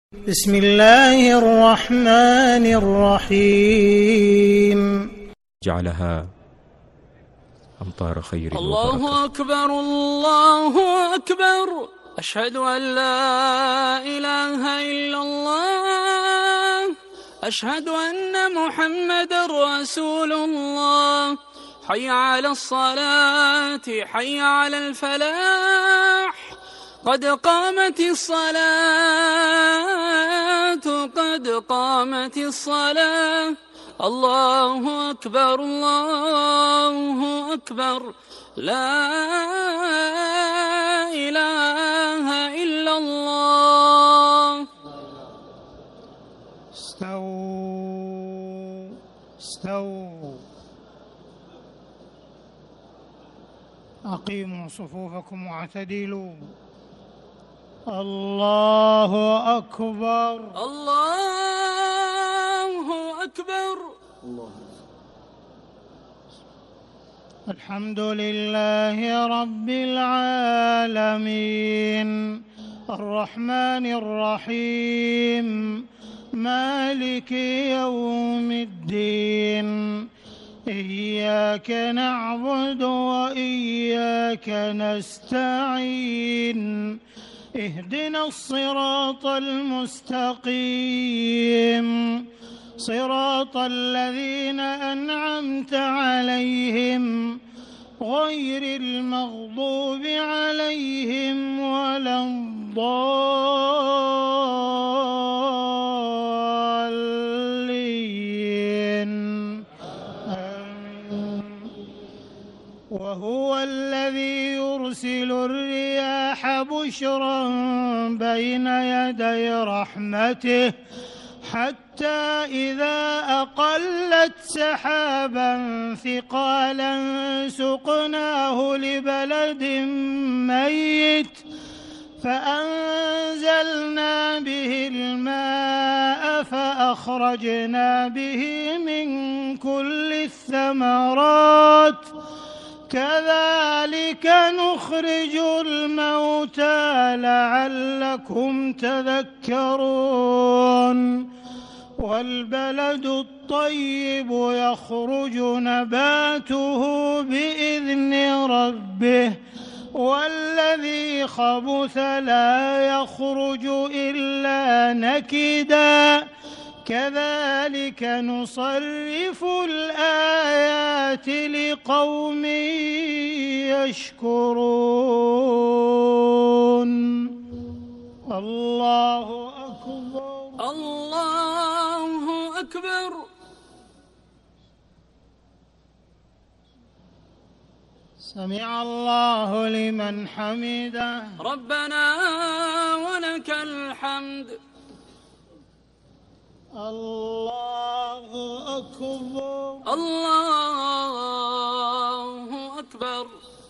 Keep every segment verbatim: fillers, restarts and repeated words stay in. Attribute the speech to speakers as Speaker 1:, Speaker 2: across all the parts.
Speaker 1: بسم الله الرحمن الرحيم.
Speaker 2: جعلها أمطار خير
Speaker 3: الله
Speaker 2: وبركة.
Speaker 3: أكبر الله أكبر، أشهد أن لا إله إلا الله، أشهد أن محمدا رسول الله. حي على الصلاة، حي على الفلاح، قد قامت الصلاة، قد قامت الصلاة. الله أكبر الله أكبر، لا إله إلا الله.
Speaker 1: استووا استووا أقيموا صفوفكم واعتدلوا. الله أكبر
Speaker 3: الله أكبر.
Speaker 1: الحمد لله رب العالمين، الرحمن الرحيم، مالك يوم الدين. إياك نعبد وإياك نستعين، اهدنا الصراط المستقيم، صراط الذين أنعمت عليهم غير المغضوب عليهم ولا الضالين. آمين. وهو الذي يرسل الرياح بشرا بين يدي رحمته، حتى إذا أقلت سحابا ثقالا سقناه لبلد ميت فأنزلنا به الماء فأخرجنا به من كل الثمرات، كذلك نخرج الموتى لعلكم تذكرون. والبلد الطيب يخرج نباته بإذن ربه، والذي خبث لا يخرج إلا نكدا، كذلك نصرف الآيات لقوم يشكرون. الله أكبر
Speaker 3: الله أكبر.
Speaker 1: سمع الله لمن حمده.
Speaker 3: ربنا ولك الحمد.
Speaker 1: الله أكبر
Speaker 3: الله أكبر.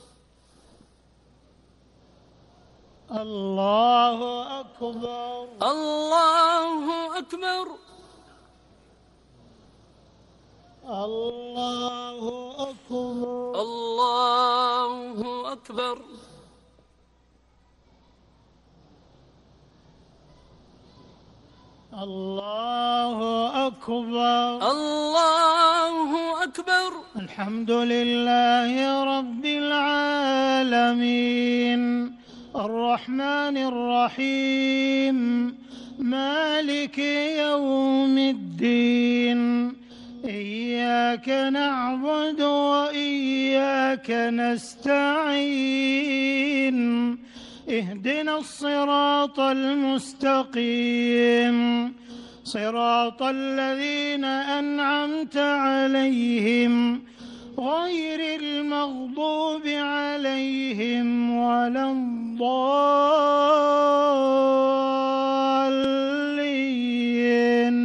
Speaker 1: الله أكبر
Speaker 3: الله أكبر.
Speaker 1: الله أكبر
Speaker 3: الله أكبر.
Speaker 1: الله أكبر
Speaker 3: الله أكبر.
Speaker 1: الحمد لله رب العالمين، الرحمن الرحيم، مالك يوم الدين. إياك نعبد وإياك نستعين، اهدنا الصراط المستقيم، صراط الذين أنعمت عليهم غير المغضوب عليهم ولا الضالين.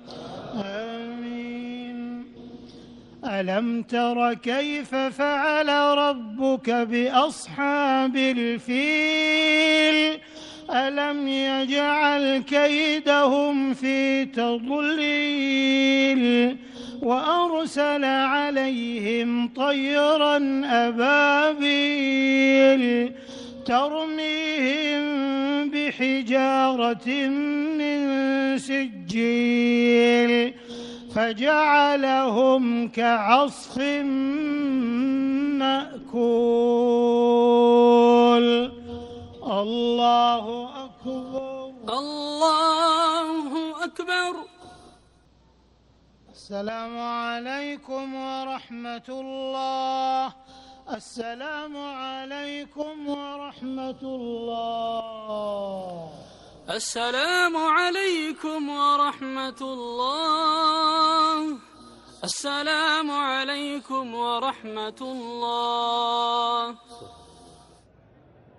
Speaker 1: آمين. ألم تر كيف فعل ربك بأصحاب الفيل؟ ألم يجعل كيدهم في تضليل، وأرسل عليهم طيرا أبابيل ترميهم بحجارة من سجيل فجعلهم كعصف مأكول. الله أكبر.
Speaker 3: الله أكبر.
Speaker 1: السلام عليكم ورحمة الله. السلام عليكم ورحمة الله.
Speaker 3: السلام عليكم ورحمة الله. السلام عليكم ورحمة الله.